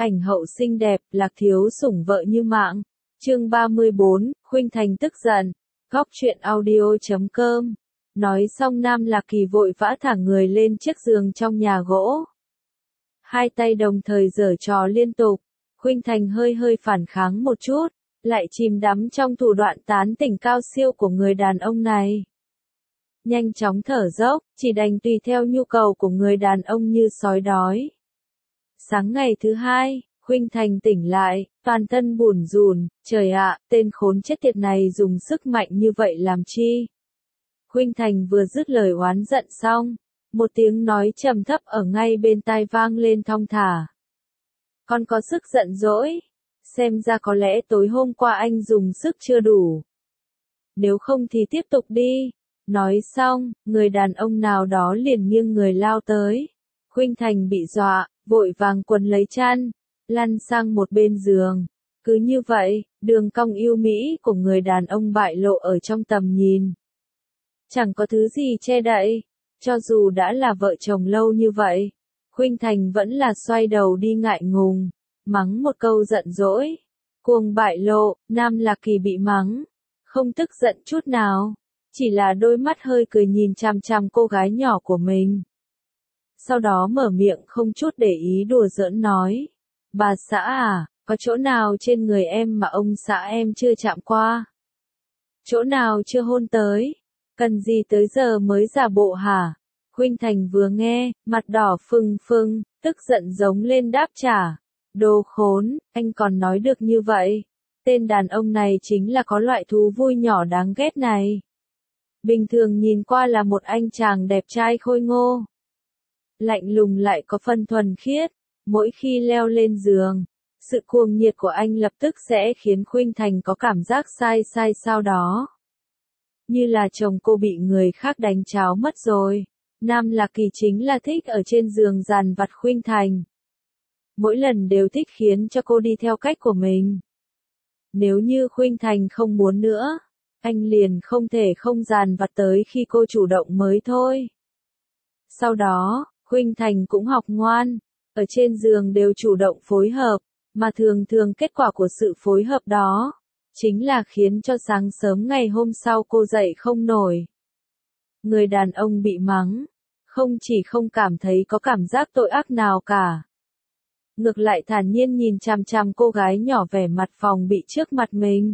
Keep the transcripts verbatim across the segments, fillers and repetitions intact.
ảnh hậu xinh đẹp, Lạc Thiếu sủng vợ như mạng. Chương ba mươi bốn, Khuynh Thành tức giận. Góc truyện audio chấm com. Nói xong Nam Lạc Kỳ vội vã thả người lên chiếc giường trong nhà gỗ. Hai tay đồng thời giở trò liên tục. Khuynh Thành hơi hơi phản kháng một chút, lại chìm đắm trong thủ đoạn tán tỉnh cao siêu của người đàn ông này. Nhanh chóng thở dốc, chỉ đành tùy theo nhu cầu của người đàn ông như sói đói. Sáng ngày thứ hai, Khuynh Thành tỉnh lại, toàn thân bủn rủn, trời ạ, tên khốn chết tiệt này dùng sức mạnh như vậy làm chi? Khuynh Thành vừa dứt lời oán giận xong, một tiếng nói trầm thấp ở ngay bên tai vang lên thong thả. Con có sức giận dỗi, xem ra có lẽ tối hôm qua anh dùng sức chưa đủ. Nếu không thì tiếp tục đi. Nói xong, người đàn ông nào đó liền nghiêng người lao tới. Khuynh Thành bị dọa, vội vàng quấn lấy chăn, lăn sang một bên giường. Cứ như vậy, đường cong yêu mỹ của người đàn ông bại lộ ở trong tầm nhìn. Chẳng có thứ gì che đậy, cho dù đã là vợ chồng lâu như vậy, Khuynh Thành vẫn là xoay đầu đi ngại ngùng, mắng một câu giận dỗi. Cuồng bại lộ, Nam Lạc Kỳ bị mắng, không tức giận chút nào, chỉ là đôi mắt hơi cười nhìn chằm chằm cô gái nhỏ của mình. Sau đó mở miệng không chút để ý đùa giỡn nói, bà xã à, có chỗ nào trên người em mà ông xã em chưa chạm qua? Chỗ nào chưa hôn tới? Cần gì tới giờ mới giả bộ hả? Khuynh Thành vừa nghe, mặt đỏ phừng phừng, tức giận giống lên đáp trả. Đồ khốn, anh còn nói được như vậy. Tên đàn ông này chính là có loại thú vui nhỏ đáng ghét này. Bình thường nhìn qua là một anh chàng đẹp trai khôi ngô. Lạnh lùng lại có phần thuần khiết. Mỗi khi leo lên giường, sự cuồng nhiệt của anh lập tức sẽ khiến Khuynh Thành có cảm giác sai sai sao đó. Như là chồng cô bị người khác đánh cháo mất rồi. Nam Lạc Kỳ chính là thích ở trên giường dàn vặt Khuynh Thành. Mỗi lần đều thích khiến cho cô đi theo cách của mình. Nếu như Khuynh Thành không muốn nữa, anh liền không thể không dàn vặt tới khi cô chủ động mới thôi. Sau đó, Khuynh Thành cũng học ngoan, ở trên giường đều chủ động phối hợp, mà thường thường kết quả của sự phối hợp đó, chính là khiến cho sáng sớm ngày hôm sau cô dậy không nổi. Người đàn ông bị mắng, không chỉ không cảm thấy có cảm giác tội ác nào cả. Ngược lại thản nhiên nhìn chằm chằm cô gái nhỏ vẻ mặt phòng bị trước mặt mình.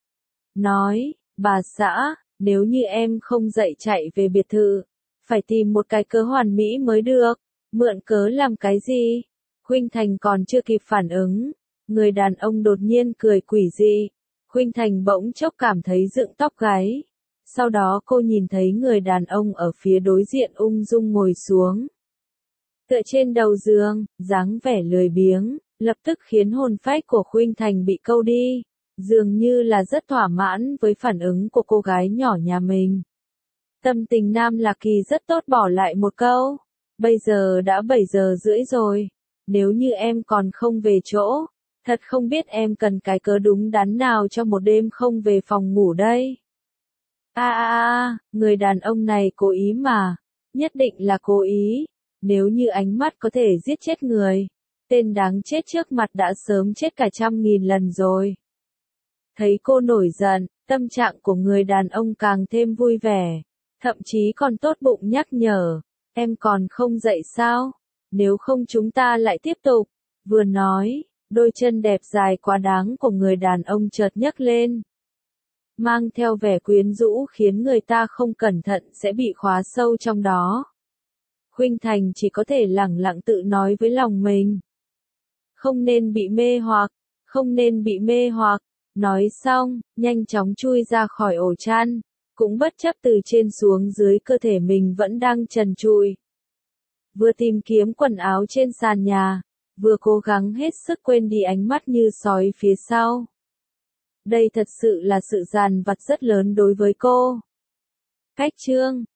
Nói, bà xã, nếu như em không dậy chạy về biệt thự, phải tìm một cái cớ hoàn mỹ mới được. Mượn cớ làm cái gì? Khuynh Thành còn chưa kịp phản ứng, người đàn ông đột nhiên cười quỷ dị. Khuynh Thành bỗng chốc cảm thấy dựng tóc gáy. Sau đó cô nhìn thấy người đàn ông ở phía đối diện ung dung ngồi xuống. Tựa trên đầu giường, dáng vẻ lười biếng, lập tức khiến hồn phách của Khuynh Thành bị câu đi. Dường như là rất thỏa mãn với phản ứng của cô gái nhỏ nhà mình. Tâm tình Nam Lạc Kỳ rất tốt bỏ lại một câu. Bây giờ đã bảy giờ rưỡi rồi. Nếu như em còn không về chỗ, thật không biết em cần cái cớ đúng đắn nào cho một đêm không về phòng ngủ đây. A a a, người đàn ông này cố ý mà. Nhất định là cố ý. Nếu như ánh mắt có thể giết chết người, tên đáng chết trước mặt đã sớm chết cả trăm nghìn lần rồi. Thấy cô nổi giận, tâm trạng của người đàn ông càng thêm vui vẻ. Thậm chí còn tốt bụng nhắc nhở. Em còn không dậy sao? Nếu không chúng ta lại tiếp tục. Vừa nói, đôi chân đẹp dài quá đáng của người đàn ông chợt nhấc lên. Mang theo vẻ quyến rũ khiến người ta không cẩn thận sẽ bị khóa sâu trong đó. Khuynh Thành chỉ có thể lẳng lặng tự nói với lòng mình. Không nên bị mê hoặc, không nên bị mê hoặc. Nói xong, nhanh chóng chui ra khỏi ổ chăn. Cũng bất chấp từ trên xuống dưới cơ thể mình vẫn đang trần trụi. Vừa tìm kiếm quần áo trên sàn nhà, vừa cố gắng hết sức quên đi ánh mắt như sói phía sau. Đây thật sự là sự dằn vặt rất lớn đối với cô. Cách chương